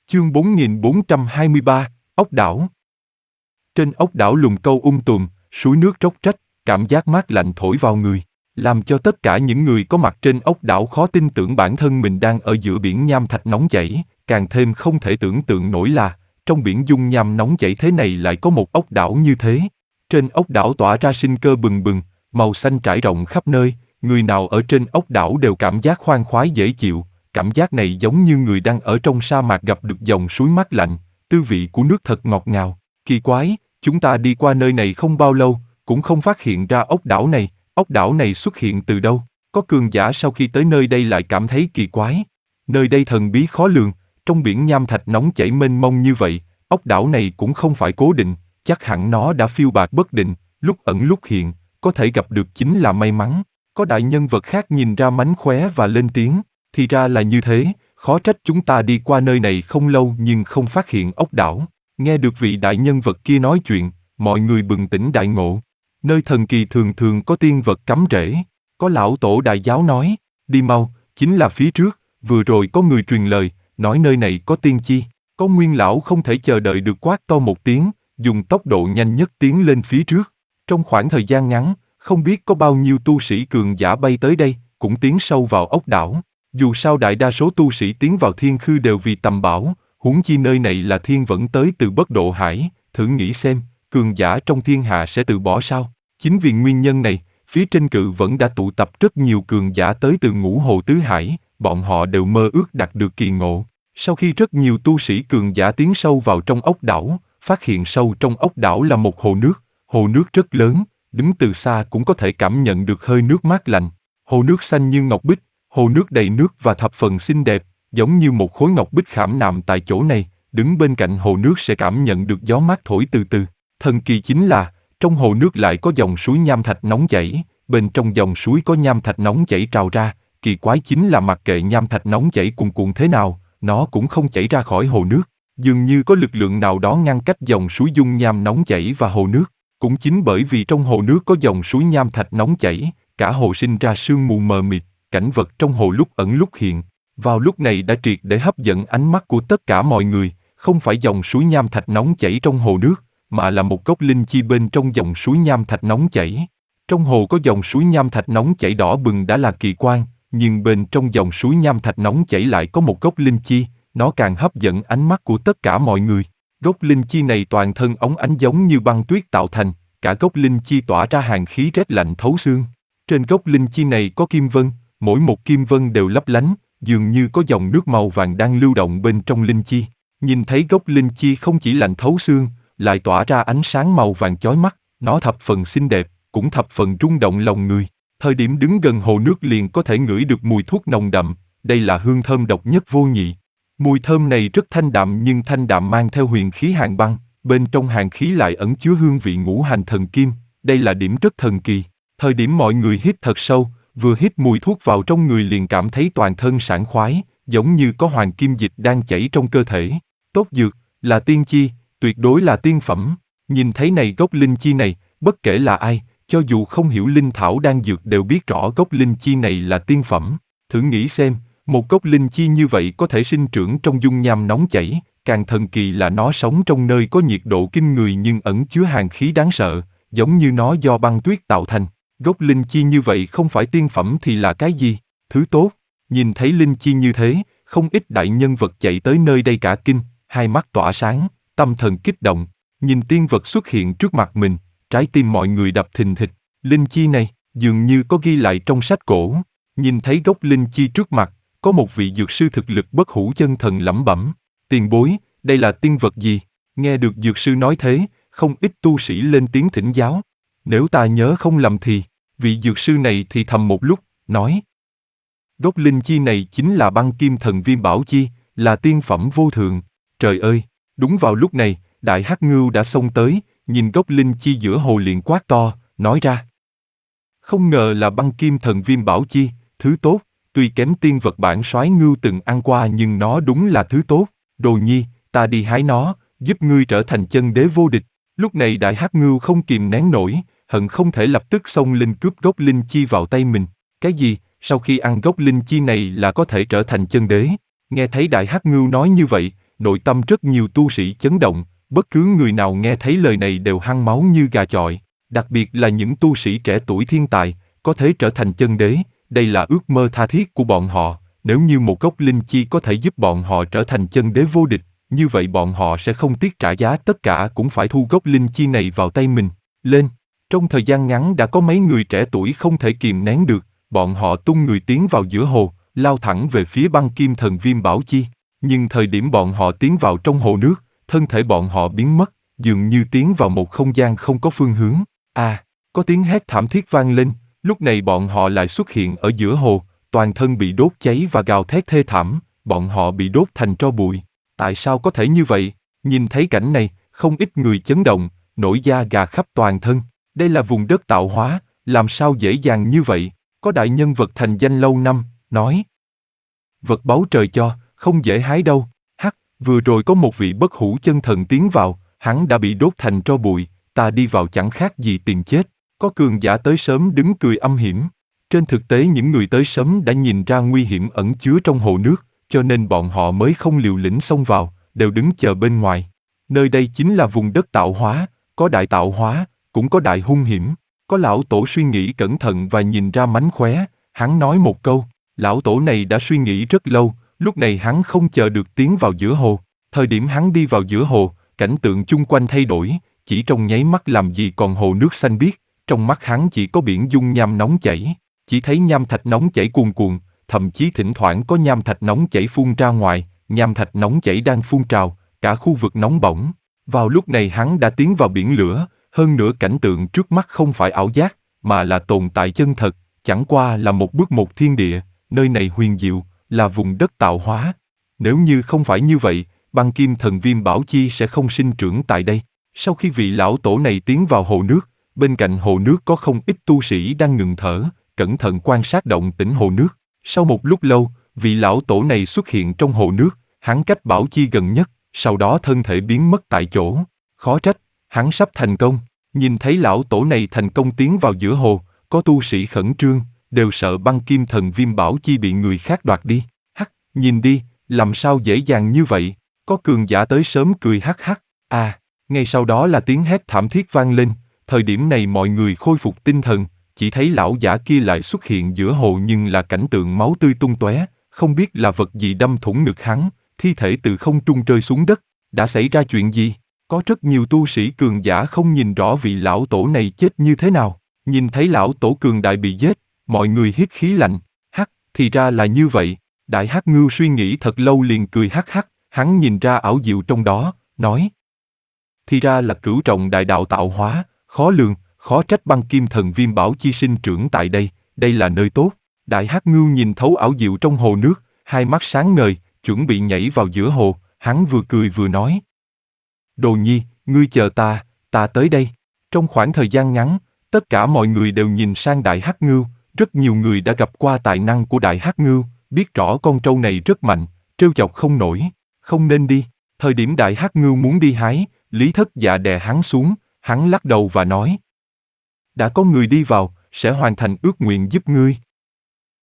Chương 4423, ốc đảo. Trên ốc đảo lùng câu tùm, suối nước róc rách, cảm giác mát lạnh thổi vào người, làm cho tất cả những người có mặt trên ốc đảo khó tin tưởng bản thân mình đang ở giữa biển nham thạch nóng chảy, càng thêm không thể tưởng tượng nổi là, trong biển dung nham nóng chảy thế này lại có một ốc đảo như thế. Trên ốc đảo tỏa ra sinh cơ bừng bừng, màu xanh trải rộng khắp nơi, người nào ở trên ốc đảo đều cảm giác khoan khoái dễ chịu. Cảm giác này giống như người đang ở trong sa mạc gặp được dòng suối mát lạnh, tư vị của nước thật ngọt ngào. Kỳ quái, chúng ta đi qua nơi này không bao lâu, cũng không phát hiện ra ốc đảo này xuất hiện từ đâu. Có cường giả sau khi tới nơi đây lại cảm thấy kỳ quái. Nơi đây thần bí khó lường, trong biển nham thạch nóng chảy mênh mông như vậy, ốc đảo này cũng không phải cố định, chắc hẳn nó đã phiêu bạt bất định, lúc ẩn lúc hiện, có thể gặp được chính là may mắn. Có đại nhân vật khác nhìn ra mánh khóe và lên tiếng. Thì ra là như thế, khó trách chúng ta đi qua nơi này không lâu nhưng không phát hiện ốc đảo. Nghe được vị đại nhân vật kia nói chuyện, mọi người bừng tỉnh đại ngộ. Nơi thần kỳ thường thường có tiên vật cắm rễ. Có lão tổ đại giáo nói, đi mau, chính là phía trước, vừa rồi có người truyền lời, nói nơi này có tiên chi. Có nguyên lão không thể chờ đợi được quát to một tiếng, dùng tốc độ nhanh nhất tiến lên phía trước. Trong khoảng thời gian ngắn, không biết có bao nhiêu tu sĩ cường giả bay tới đây, cũng tiến sâu vào ốc đảo. Dù sao đại đa số tu sĩ tiến vào thiên khư đều vì tầm bảo, huống chi nơi này là thiên vẫn tới từ bất độ hải, thử nghĩ xem, cường giả trong thiên hạ sẽ từ bỏ sao? Chính vì nguyên nhân này, phía trên cự vẫn đã tụ tập rất nhiều cường giả tới từ ngũ hồ tứ hải, bọn họ đều mơ ước đạt được kỳ ngộ. Sau khi rất nhiều tu sĩ cường giả tiến sâu vào trong ốc đảo, phát hiện sâu trong ốc đảo là một hồ nước rất lớn, đứng từ xa cũng có thể cảm nhận được hơi nước mát lạnh. Hồ nước xanh như ngọc bích, hồ nước đầy nước và thập phần xinh đẹp, giống như một khối ngọc bích khảm nạm tại chỗ này, đứng bên cạnh hồ nước sẽ cảm nhận được gió mát thổi từ từ. Thần kỳ chính là, trong hồ nước lại có dòng suối nham thạch nóng chảy, bên trong dòng suối có nham thạch nóng chảy trào ra, kỳ quái chính là mặc kệ nham thạch nóng chảy cuồn cuộn thế nào, nó cũng không chảy ra khỏi hồ nước, dường như có lực lượng nào đó ngăn cách dòng suối dung nham nóng chảy và hồ nước. Cũng chính bởi vì trong hồ nước có dòng suối nham thạch nóng chảy, cả hồ sinh ra sương mù mờ mịt, cảnh vật trong hồ lúc ẩn lúc hiện. Vào lúc này đã triệt để hấp dẫn ánh mắt của tất cả mọi người, không phải dòng suối nham thạch nóng chảy trong hồ nước, mà là một gốc linh chi bên trong dòng suối nham thạch nóng chảy. Trong hồ có dòng suối nham thạch nóng chảy đỏ bừng đã là kỳ quan, nhưng bên trong dòng suối nham thạch nóng chảy lại có một gốc linh chi, nó càng hấp dẫn ánh mắt của tất cả mọi người. Gốc linh chi này toàn thân óng ánh giống như băng tuyết tạo thành, cả gốc linh chi tỏa ra hàn khí rét lạnh thấu xương. Trên gốc linh chi này có kim vân, mỗi một kim vân đều lấp lánh, dường như có dòng nước màu vàng đang lưu động bên trong linh chi. Nhìn thấy gốc linh chi không chỉ lạnh thấu xương, lại tỏa ra ánh sáng màu vàng chói mắt, nó thập phần xinh đẹp, cũng thập phần rung động lòng người. Thời điểm đứng gần hồ nước liền có thể ngửi được mùi thuốc nồng đậm, đây là hương thơm độc nhất vô nhị. Mùi thơm này rất thanh đạm nhưng thanh đạm mang theo huyền khí hàn băng, bên trong hàn khí lại ẩn chứa hương vị ngũ hành thần kim, đây là điểm rất thần kỳ. Thời điểm mọi người hít thật sâu, vừa hít mùi thuốc vào trong người liền cảm thấy toàn thân sảng khoái, giống như có hoàng kim dịch đang chảy trong cơ thể. Tốt dược, là tiên chi, tuyệt đối là tiên phẩm. Nhìn thấy này gốc linh chi này, bất kể là ai, cho dù không hiểu linh thảo đan dược đều biết rõ gốc linh chi này là tiên phẩm. Thử nghĩ xem, một gốc linh chi như vậy có thể sinh trưởng trong dung nham nóng chảy, càng thần kỳ là nó sống trong nơi có nhiệt độ kinh người nhưng ẩn chứa hàn khí đáng sợ, giống như nó do băng tuyết tạo thành. Gốc linh chi như vậy không phải tiên phẩm thì là cái gì? Thứ tốt. Nhìn thấy linh chi như thế, không ít đại nhân vật chạy tới nơi đây cả kinh, hai mắt tỏa sáng, tâm thần kích động. Nhìn tiên vật xuất hiện trước mặt mình, trái tim mọi người đập thình thịch. Linh chi này, dường như có ghi lại trong sách cổ. Nhìn thấy gốc linh chi trước mặt, có một vị dược sư thực lực bất hủ chân thần lẩm bẩm. Tiền bối, đây là tiên vật gì? Nghe được dược sư nói thế, không ít tu sĩ lên tiếng thỉnh giáo. Nếu ta nhớ không lầm thì, vị dược sư này thì thầm một lúc, nói. Gốc linh chi này chính là băng kim thần viêm bảo chi, là tiên phẩm vô thượng. Trời ơi, đúng vào lúc này, đại hắc ngưu đã xông tới, nhìn gốc linh chi giữa hồ liền quát to, nói ra. Không ngờ là băng kim thần viêm bảo chi, thứ tốt, tuy kém tiên vật bản soái ngưu từng ăn qua nhưng nó đúng là thứ tốt. Đồ nhi, ta đi hái nó, giúp ngươi trở thành chân đế vô địch. Lúc này đại hắc ngưu không kìm nén nổi, hận không thể lập tức xông lên cướp gốc linh chi vào tay mình. Cái gì, sau khi ăn gốc linh chi này là có thể trở thành chân đế? Nghe thấy đại hắc ngưu nói như vậy, nội tâm rất nhiều tu sĩ chấn động, bất cứ người nào nghe thấy lời này đều hăng máu như gà chọi, đặc biệt là những tu sĩ trẻ tuổi thiên tài, có thể trở thành chân đế, đây là ước mơ tha thiết của bọn họ, nếu như một gốc linh chi có thể giúp bọn họ trở thành chân đế vô địch, như vậy bọn họ sẽ không tiếc trả giá tất cả cũng phải thu gốc linh chi này vào tay mình. Lên! Trong thời gian ngắn đã có mấy người trẻ tuổi không thể kìm nén được, bọn họ tung người tiến vào giữa hồ, lao thẳng về phía băng kim thần viêm bảo chi. Nhưng thời điểm bọn họ tiến vào trong hồ nước, thân thể bọn họ biến mất, dường như tiến vào một không gian không có phương hướng. Có tiếng hét thảm thiết vang lên, lúc này bọn họ lại xuất hiện ở giữa hồ, toàn thân bị đốt cháy và gào thét thê thảm, bọn họ bị đốt thành tro bụi. Tại sao có thể như vậy? Nhìn thấy cảnh này, không ít người chấn động, nổi da gà khắp toàn thân. Đây là vùng đất tạo hóa, làm sao dễ dàng như vậy? Có đại nhân vật thành danh lâu năm, nói. Vật báu trời cho, không dễ hái đâu. Vừa rồi có một vị bất hủ chân thần tiến vào, hắn đã bị đốt thành tro bụi, ta đi vào chẳng khác gì tìm chết. Có cường giả tới sớm đứng cười âm hiểm. Trên thực tế những người tới sớm đã nhìn ra nguy hiểm ẩn chứa trong hồ nước, cho nên bọn họ mới không liều lĩnh xông vào, đều đứng chờ bên ngoài. Nơi đây chính là vùng đất tạo hóa, có đại tạo hóa, cũng có đại hung hiểm. Có lão tổ suy nghĩ cẩn thận và nhìn ra mánh khóe, hắn nói một câu, lão tổ này đã suy nghĩ rất lâu, lúc này hắn không chờ được tiến vào giữa hồ. Thời điểm hắn đi vào giữa hồ, cảnh tượng chung quanh thay đổi, chỉ trong nháy mắt làm gì còn hồ nước xanh biếc, trong mắt hắn chỉ có biển dung nham nóng chảy, chỉ thấy nham thạch nóng chảy cuồn cuộn, thậm chí thỉnh thoảng có nham thạch nóng chảy phun ra ngoài, nham thạch nóng chảy đang phun trào, cả khu vực nóng bỏng. Vào lúc này hắn đã tiến vào biển lửa, hơn nữa cảnh tượng trước mắt không phải ảo giác, mà là tồn tại chân thật, chẳng qua là một bước một thiên địa, nơi này huyền diệu, là vùng đất tạo hóa. Nếu như không phải như vậy, băng kim thần viêm bảo chi sẽ không sinh trưởng tại đây. Sau khi vị lão tổ này tiến vào hồ nước, bên cạnh hồ nước có không ít tu sĩ đang ngừng thở, cẩn thận quan sát động tĩnh hồ nước. Sau một lúc lâu, vị lão tổ này xuất hiện trong hồ nước, hắn cách bảo chi gần nhất, sau đó thân thể biến mất tại chỗ. Khó trách, hắn sắp thành công. Nhìn thấy lão tổ này thành công tiến vào giữa hồ, có tu sĩ khẩn trương, đều sợ băng kim thần viêm bảo chi bị người khác đoạt đi. Nhìn đi, làm sao dễ dàng như vậy? Có cường giả tới sớm cười hắc hắc. Ngay sau đó là tiếng hét thảm thiết vang lên, thời điểm này mọi người khôi phục tinh thần, chỉ thấy lão giả kia lại xuất hiện giữa hồ nhưng là cảnh tượng máu tươi tung tóe, không biết là vật gì đâm thủng ngực hắn, thi thể từ không trung rơi xuống đất, đã xảy ra chuyện gì? Có rất nhiều tu sĩ cường giả không nhìn rõ vị lão tổ này chết như thế nào, nhìn thấy lão tổ cường đại bị giết, mọi người hít khí lạnh, thì ra là như vậy. Đại Hắc Ngưu suy nghĩ thật lâu liền cười hắc hắc, hắn nhìn ra ảo diệu trong đó, nói. Thì ra là cửu trọng đại đạo tạo hóa, khó lường, khó trách băng kim thần viêm bảo chi sinh trưởng tại đây, đây là nơi tốt. Đại Hắc Ngưu nhìn thấu ảo diệu trong hồ nước, hai mắt sáng ngời, chuẩn bị nhảy vào giữa hồ, hắn vừa cười vừa nói. Đồ Nhi, ngươi chờ ta tới đây. Trong khoảng thời gian ngắn, tất cả mọi người đều nhìn sang Đại Hắc Ngưu, rất nhiều người đã gặp qua tài năng của Đại Hắc Ngưu, biết rõ con trâu này rất mạnh, trêu chọc không nổi, không nên đi. Thời điểm Đại Hắc Ngưu muốn đi hái, Lý Thất Dạ đè hắn xuống, hắn lắc đầu và nói. Đã có người đi vào, sẽ hoàn thành ước nguyện giúp ngươi.